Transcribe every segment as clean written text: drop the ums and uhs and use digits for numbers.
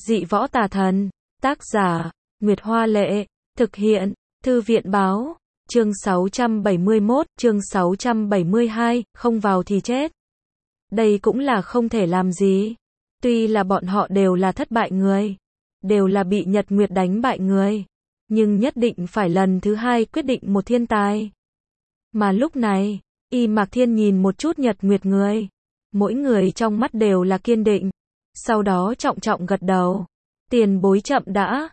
Dị võ tà thần. Tác giả, Nguyệt Hoa Lệ. Thực hiện, Thư viện Báo. Chương 671, chương 672, không vào thì chết. Đây cũng là không thể làm gì. Tuy là bọn họ đều là thất bại người, đều là bị Nhật Nguyệt đánh bại người, nhưng nhất định phải lần thứ hai quyết định một thiên tài. Mà lúc này, Y Mạc Thiên nhìn một chút Nhật Nguyệt người, mỗi người trong mắt đều là kiên định, sau đó trọng trọng gật đầu. Tiền bối chậm đã,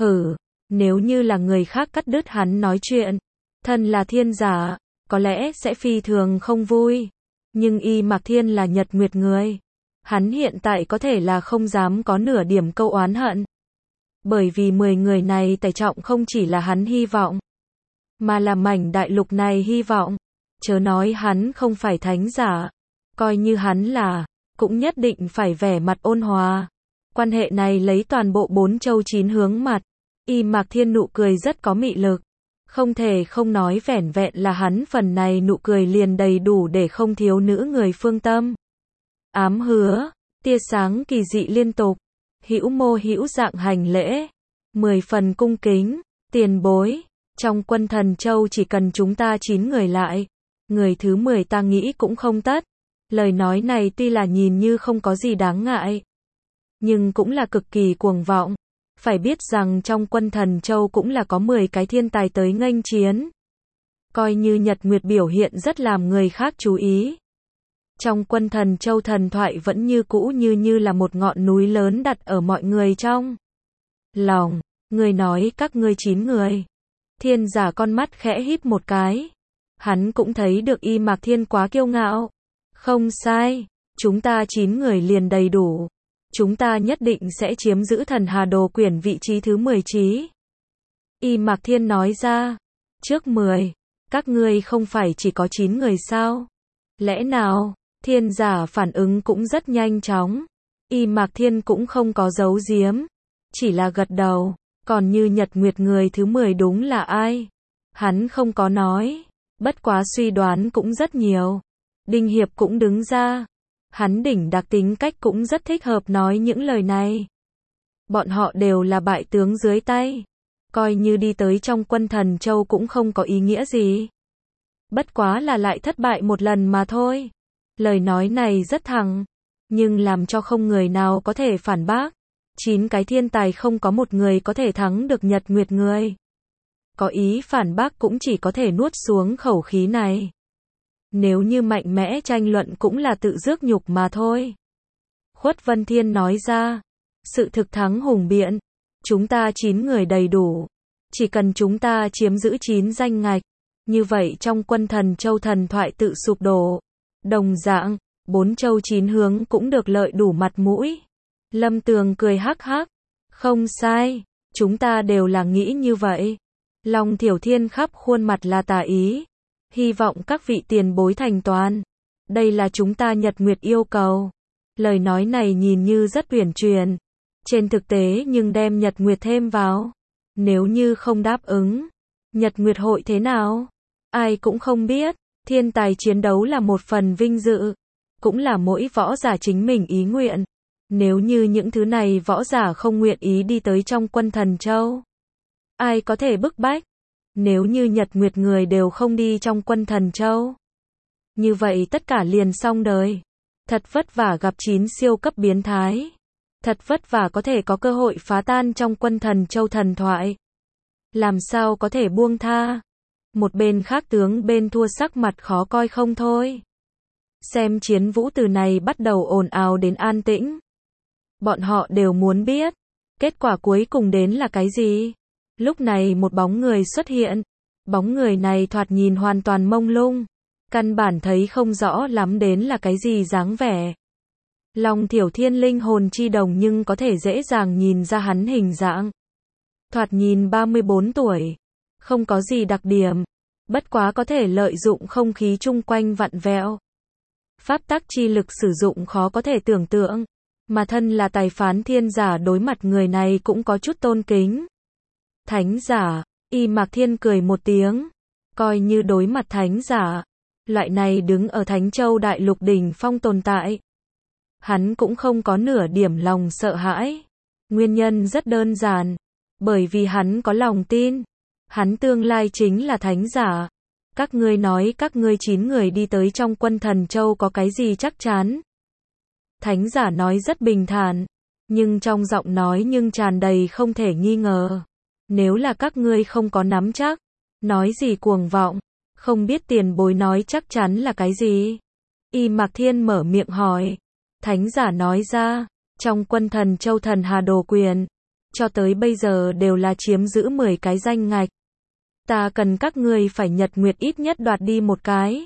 nếu như là người khác cắt đứt hắn nói chuyện, thân là thiên giả, có lẽ sẽ phi thường không vui, nhưng Y Mạc Thiên là Nhật Nguyệt người, hắn hiện tại có thể là không dám có nửa điểm câu oán hận. Bởi vì 10 người này tải trọng không chỉ là hắn hy vọng, mà là mảnh đại lục này hy vọng. Chớ nói hắn không phải thánh giả, coi như hắn là, cũng nhất định phải vẻ mặt ôn hòa. Quan hệ này lấy toàn bộ 4 châu 9 hướng mặt. Y Mạc Thiên nụ cười rất có mị lực. Không thể không nói vẻn vẹn là hắn phần này nụ cười liền đầy đủ để không thiếu nữ người phương tâm. Ám hứa, tia sáng kỳ dị liên tục, hữu mô hữu dạng hành lễ, 10 phần cung kính, tiền bối, trong quân thần châu chỉ cần chúng ta 9 người lại, người thứ 10 ta nghĩ cũng không tất. Lời nói này tuy là nhìn như không có gì đáng ngại, nhưng cũng là cực kỳ cuồng vọng. Phải biết rằng trong quân thần châu cũng là có 10 cái thiên tài tới nghênh chiến. Coi như Nhật Nguyệt biểu hiện rất làm người khác chú ý. Trong quân thần châu thần thoại vẫn như cũ như là một ngọn núi lớn đặt ở mọi người trong lòng. Người nói các ngươi 9 người. Thiên giả con mắt khẽ híp một cái. Hắn cũng thấy được Y Mạc Thiên quá kiêu ngạo. Không sai, chúng ta 9 người liền đầy đủ. Chúng ta nhất định sẽ chiếm giữ thần Hà Đồ Quyển vị trí thứ 10 trí. Y Mạc Thiên nói ra, trước 10, các ngươi không phải chỉ có 9 người sao? Lẽ nào? Thiên giả phản ứng cũng rất nhanh chóng. Y Mạc Thiên cũng không có giấu giếm, chỉ là gật đầu. Còn như Nhật Nguyệt người thứ 10 đúng là ai? Hắn không có nói, bất quá suy đoán cũng rất nhiều. Đinh Hiệp cũng đứng ra. Hắn đỉnh đặc tính cách cũng rất thích hợp nói những lời này. Bọn họ đều là bại tướng dưới tay. Coi như đi tới trong quân thần châu cũng không có ý nghĩa gì. Bất quá là lại thất bại một lần mà thôi. Lời nói này rất thẳng, nhưng làm cho không người nào có thể phản bác. 9 cái thiên tài không có một người có thể thắng được Nhật Nguyệt người. Có ý phản bác cũng chỉ có thể nuốt xuống khẩu khí này. Nếu như mạnh mẽ tranh luận cũng là tự rước nhục mà thôi. Khuất Vân Thiên nói ra, sự thực thắng hùng biện, chúng ta 9 người đầy đủ, chỉ cần chúng ta chiếm giữ 9 danh ngạch, như vậy trong quân thần châu thần thoại tự sụp đổ. Đồng dạng, 4 châu 9 hướng cũng được lợi đủ mặt mũi. Lâm Tường cười hắc hắc, không sai, chúng ta đều là nghĩ như vậy. Long Thiểu Thiên khắp khuôn mặt là tà ý. Hy vọng các vị tiền bối thành toàn. Đây là chúng ta Nhật Nguyệt yêu cầu. Lời nói này nhìn như rất uyển chuyển. Trên thực tế nhưng đem Nhật Nguyệt thêm vào. Nếu như không đáp ứng, Nhật Nguyệt hội thế nào? Ai cũng không biết. Thiên tài chiến đấu là một phần vinh dự. Cũng là mỗi võ giả chính mình ý nguyện. Nếu như những thứ này võ giả không nguyện ý đi tới trong quân thần châu, ai có thể bức bách? Nếu như Nhật Nguyệt người đều không đi trong quân thần châu, như vậy tất cả liền xong đời. Thật vất vả gặp 9 siêu cấp biến thái. Thật vất vả có thể có cơ hội phá tan trong quân thần châu thần thoại. Làm sao có thể buông tha? Một bên khác tướng bên thua sắc mặt khó coi không thôi. Xem chiến vũ từ này bắt đầu ồn ào đến an tĩnh. Bọn họ đều muốn biết, kết quả cuối cùng đến là cái gì? Lúc này một bóng người xuất hiện. Bóng người này thoạt nhìn hoàn toàn mông lung. Căn bản thấy không rõ lắm đến là cái gì dáng vẻ. Long Thiểu Thiên linh hồn chi đồng nhưng có thể dễ dàng nhìn ra hắn hình dạng. Thoạt nhìn 34 tuổi. Không có gì đặc điểm. Bất quá có thể lợi dụng không khí chung quanh vặn vẹo. Pháp tắc chi lực sử dụng khó có thể tưởng tượng. Mà thân là tài phán thiên giả đối mặt người này cũng có chút tôn kính. Thánh giả, Y Mạc Thiên cười một tiếng. Coi như đối mặt thánh giả, loại này đứng ở Thánh Châu Đại Lục đỉnh phong tồn tại. Hắn cũng không có nửa điểm lòng sợ hãi. Nguyên nhân rất đơn giản. Bởi vì hắn có lòng tin. Hắn tương lai chính là thánh giả. Các ngươi nói các ngươi 9 người đi tới trong quân Thần Châu có cái gì chắc chắn? Thánh giả nói rất bình thản. Nhưng trong giọng nói nhưng tràn đầy không thể nghi ngờ. Nếu là các ngươi không có nắm chắc. Nói gì cuồng vọng. Không biết tiền bối nói chắc chắn là cái gì? Y Mạc Thiên mở miệng hỏi. Thánh giả nói ra. Trong quân Thần Châu thần hà đồ quyền. Cho tới bây giờ đều là chiếm giữ 10 cái danh ngạch. Ta cần các ngươi phải nhật nguyệt ít nhất đoạt đi một cái.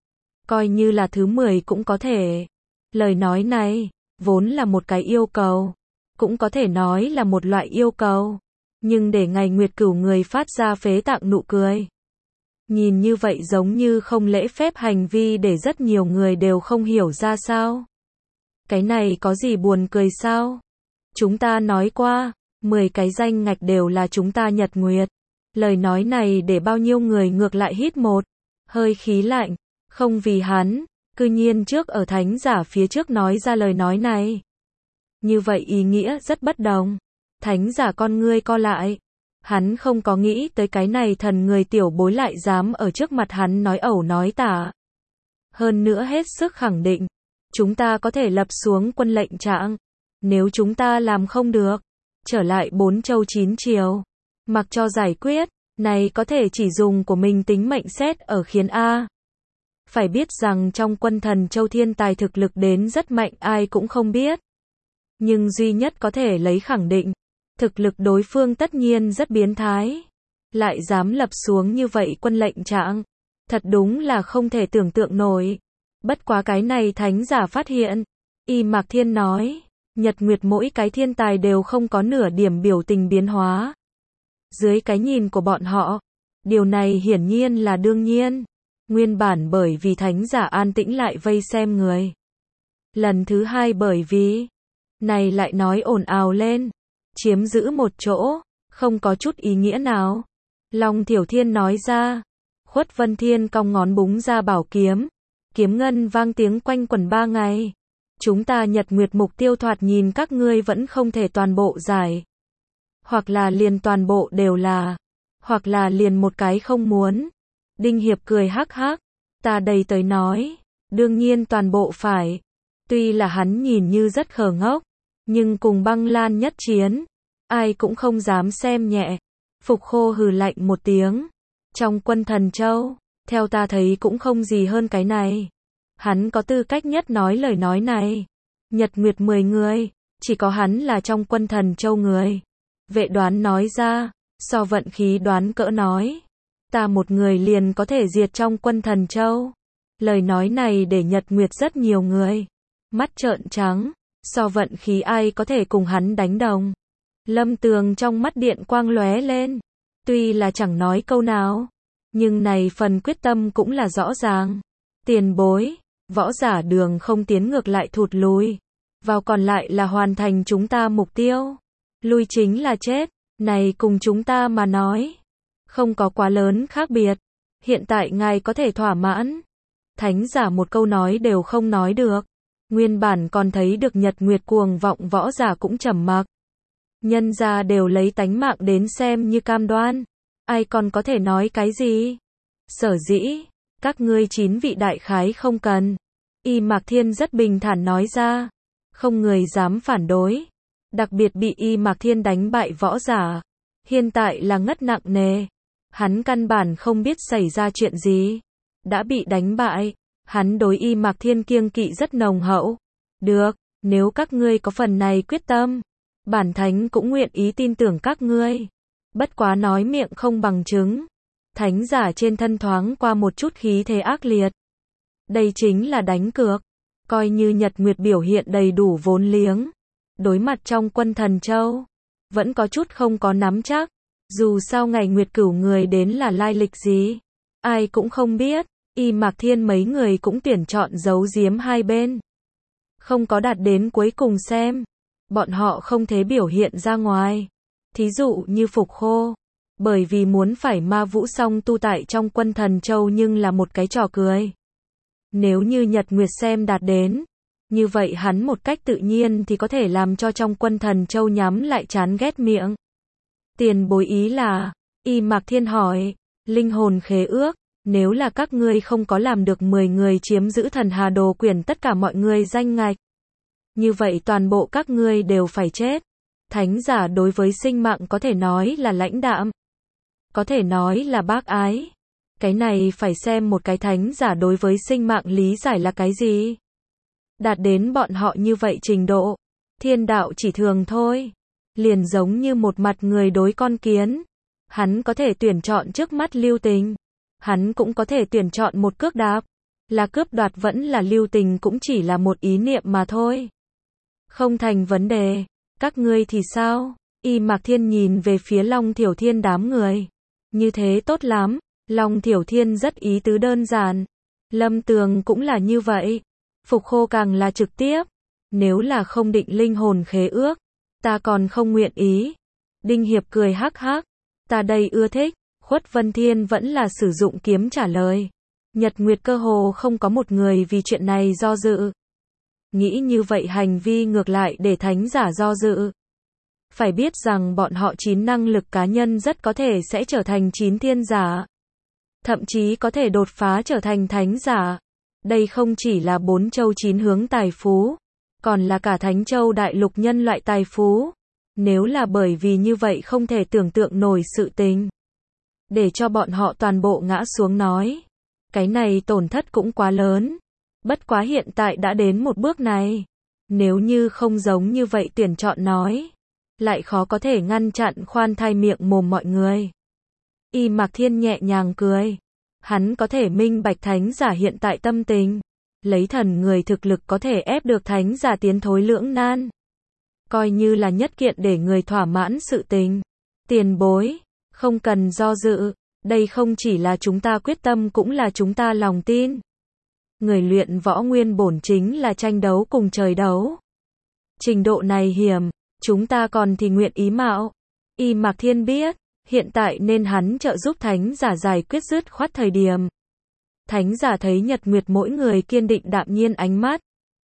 Coi như là thứ 10 cũng có thể. Lời nói này, vốn là một cái yêu cầu. Cũng có thể nói là một loại yêu cầu. Nhưng để ngày Nguyệt Cửu người phát ra phế tạng nụ cười. Nhìn như vậy giống như không lễ phép hành vi để rất nhiều người đều không hiểu ra sao. Cái này có gì buồn cười sao? Chúng ta nói qua, 10 cái danh ngạch đều là chúng ta nhật nguyệt. Lời nói này để bao nhiêu người ngược lại hít một hơi khí lạnh. Không vì hắn, cư nhiên trước ở thánh giả phía trước nói ra lời nói này. Như vậy ý nghĩa rất bất đồng. Thánh giả con ngươi co lại. Hắn không có nghĩ tới cái này thần người tiểu bối lại dám ở trước mặt hắn nói ẩu nói tả. Hơn nữa hết sức khẳng định. Chúng ta có thể lập xuống quân lệnh trạng. Nếu chúng ta làm không được. Trở lại 4 châu 9 chiều. Mặc cho giải quyết. Này có thể chỉ dùng của mình tính mệnh xét ở khiến A. Phải biết rằng trong quân Thần Châu thiên tài thực lực đến rất mạnh ai cũng không biết. Nhưng duy nhất có thể lấy khẳng định. Thực lực đối phương tất nhiên rất biến thái. Lại dám lập xuống như vậy quân lệnh trạng. Thật đúng là không thể tưởng tượng nổi. Bất quá cái này thánh giả phát hiện. Y Mạc Thiên nói. Nhật Nguyệt mỗi cái thiên tài đều không có nửa điểm biểu tình biến hóa. Dưới cái nhìn của bọn họ. Điều này hiển nhiên là đương nhiên. Nguyên bản bởi vì thánh giả an tĩnh lại vây xem người. Lần thứ hai bởi vì. Này lại nói ồn ào lên. Chiếm giữ một chỗ. Không có chút ý nghĩa nào. Long Thiểu Thiên nói ra. Khuất Vân Thiên cong ngón búng ra bảo kiếm. Kiếm ngân vang tiếng quanh quẩn 3 ngày. Chúng ta nhật nguyệt mục tiêu thoạt nhìn các ngươi vẫn không thể toàn bộ giải. Hoặc là liền toàn bộ đều là. Hoặc là liền một cái không muốn. Đinh Hiệp cười hắc hắc. Ta đầy tới nói. Đương nhiên toàn bộ phải. Tuy là hắn nhìn như rất khờ ngốc. Nhưng cùng Băng Lan nhất chiến. Ai cũng không dám xem nhẹ. Phục Khô hừ lạnh một tiếng. Trong quân Thần Châu. Theo ta thấy cũng không gì hơn cái này. Hắn có tư cách nhất nói lời nói này. Nhật Nguyệt 10 người. Chỉ có hắn là trong quân Thần Châu người. Vệ Đoán nói ra. So vận khí đoán cỡ nói. Ta một người liền có thể diệt trong quân Thần Châu. Lời nói này để Nhật Nguyệt rất nhiều người. Mắt trợn trắng. So vận khí ai có thể cùng hắn đánh đồng. Lâm Tường trong mắt điện quang lóe lên. Tuy là chẳng nói câu nào. Nhưng này phần quyết tâm cũng là rõ ràng. Tiền bối. Võ giả đường không tiến ngược lại thụt lùi. Vào còn lại là hoàn thành chúng ta mục tiêu. Lui chính là chết. Này cùng chúng ta mà nói. Không có quá lớn khác biệt. Hiện tại ngài có thể thỏa mãn. Thánh giả một câu nói đều không nói được. Nguyên bản còn thấy được Nhật Nguyệt cuồng vọng võ giả cũng trầm mặc. Nhân gia đều lấy tánh mạng đến xem như cam đoan. Ai còn có thể nói cái gì? Sở dĩ, các ngươi 9 vị đại khái không cần. Y Mạc Thiên rất bình thản nói ra. Không người dám phản đối. Đặc biệt bị Y Mạc Thiên đánh bại võ giả. Hiện tại là ngất nặng nề. Hắn căn bản không biết xảy ra chuyện gì. Đã bị đánh bại. Hắn đối Y Mạc Thiên kiêng kỵ rất nồng hậu. Được, nếu các ngươi có phần này quyết tâm. Bản thánh cũng nguyện ý tin tưởng các ngươi. Bất quá nói miệng không bằng chứng. Thánh giả trên thân thoáng qua một chút khí thế ác liệt. Đây chính là đánh cược. Coi như Nhật Nguyệt biểu hiện đầy đủ vốn liếng. Đối mặt trong quân Thần Châu. Vẫn có chút không có nắm chắc. Dù sao ngày Nguyệt Cửu người đến là lai lịch gì. Ai cũng không biết. Y Mạc Thiên mấy người cũng tuyển chọn giấu giếm hai bên. Không có đạt đến cuối cùng xem. Bọn họ không thể biểu hiện ra ngoài. Thí dụ như Phục Khô. Bởi vì muốn phải ma vũ song tu tại trong quân Thần Châu nhưng là một cái trò cười. Nếu như Nhật Nguyệt xem đạt đến. Như vậy hắn một cách tự nhiên thì có thể làm cho trong quân Thần Châu nhắm lại chán ghét miệng. Tiền bối ý là, Y Mạc Thiên hỏi, linh hồn khế ước, nếu là các ngươi không có làm được 10 người chiếm giữ Thần Hà Đồ Quyển tất cả mọi người danh ngạch. Như vậy toàn bộ các ngươi đều phải chết. Thánh giả đối với sinh mạng có thể nói là lãnh đạm, có thể nói là bác ái. Cái này phải xem một cái thánh giả đối với sinh mạng lý giải là cái gì. Đạt đến bọn họ như vậy trình độ, thiên đạo chỉ thường thôi. Liền giống như một mặt người đối con kiến. Hắn có thể tuyển chọn trước mắt lưu tình. Hắn cũng có thể tuyển chọn một cước đạp. Là cướp đoạt vẫn là lưu tình cũng chỉ là một ý niệm mà thôi. Không thành vấn đề. Các ngươi thì sao? Y Mạc Thiên nhìn về phía Long Thiểu Thiên đám người. Như thế tốt lắm. Long Thiểu Thiên rất ý tứ đơn giản. Lâm Tường cũng là như vậy. Phục Khô càng là trực tiếp. Nếu là không định linh hồn khế ước, ta còn không nguyện ý. Đinh Hiệp cười hắc hắc. Ta đây ưa thích. Khuất Vân Thiên vẫn là sử dụng kiếm trả lời. Nhật Nguyệt cơ hồ không có một người vì chuyện này do dự. Nghĩ như vậy hành vi ngược lại để thánh giả do dự. Phải biết rằng bọn họ 9 năng lực cá nhân rất có thể sẽ trở thành 9 thiên giả. Thậm chí có thể đột phá trở thành thánh giả. Đây không chỉ là 4 châu 9 hướng tài phú, còn là cả Thánh Châu đại lục nhân loại tài phú. Nếu là bởi vì như vậy không thể tưởng tượng nổi sự tình. Để cho bọn họ toàn bộ ngã xuống nói. Cái này tổn thất cũng quá lớn. Bất quá hiện tại đã đến một bước này. Nếu như không giống như vậy tuyển chọn nói. Lại khó có thể ngăn chặn khoan thai miệng mồm mọi người. Y Mạc Thiên nhẹ nhàng cười. Hắn có thể minh bạch thánh giả hiện tại tâm tình. Lấy thần người thực lực có thể ép được thánh giả tiến thối lưỡng nan. Coi như là nhất kiện để người thỏa mãn sự tình. Tiền bối, không cần do dự. Đây không chỉ là chúng ta quyết tâm cũng là chúng ta lòng tin. Người luyện võ nguyên bổn chính là tranh đấu cùng trời đấu. Trình độ này hiểm, chúng ta còn thì nguyện ý mạo. Y Mạc Thiên biết, hiện tại nên hắn trợ giúp thánh giả giải quyết dứt khoát thời điểm. Thánh giả thấy Nhật Nguyệt mỗi người kiên định đạm nhiên ánh mắt.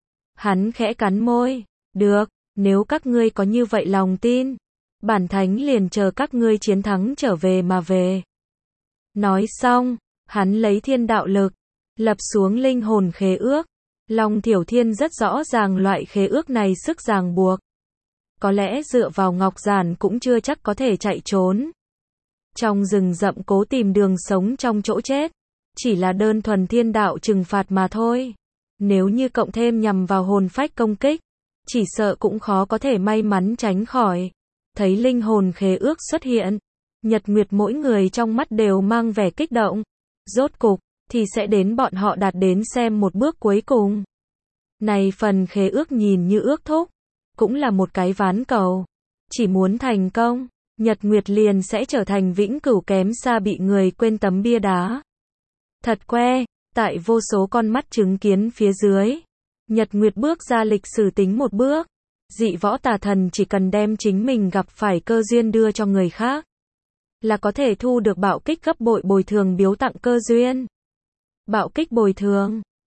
Hắn khẽ cắn môi, được, nếu các ngươi có như vậy lòng tin, bản thánh liền chờ các ngươi chiến thắng trở về mà về. Nói xong, hắn lấy thiên đạo lực, lập xuống linh hồn khế ước. Long Thiểu Thiên rất rõ ràng loại khế ước này sức ràng buộc. Có lẽ dựa vào ngọc giản cũng chưa chắc có thể chạy trốn. Trong rừng rậm cố tìm đường sống trong chỗ chết. Chỉ là đơn thuần thiên đạo trừng phạt mà thôi. Nếu như cộng thêm nhằm vào hồn phách công kích, chỉ sợ cũng khó có thể may mắn tránh khỏi. Thấy linh hồn khế ước xuất hiện, Nhật Nguyệt mỗi người trong mắt đều mang vẻ kích động. Rốt cục, thì sẽ đến bọn họ đạt đến xem một bước cuối cùng. Này phần khế ước nhìn như ước thúc, cũng là một cái ván cầu. Chỉ muốn thành công, Nhật Nguyệt liền sẽ trở thành vĩnh cửu kém xa bị người quên tấm bia đá. Thật que, tại vô số con mắt chứng kiến phía dưới. Nhật Nguyệt bước ra lịch sử tính một bước. Dị võ tà thần chỉ cần đem chính mình gặp phải cơ duyên đưa cho người khác, là có thể thu được bạo kích gấp bội bồi thường biếu tặng cơ duyên. Bạo kích bồi thường.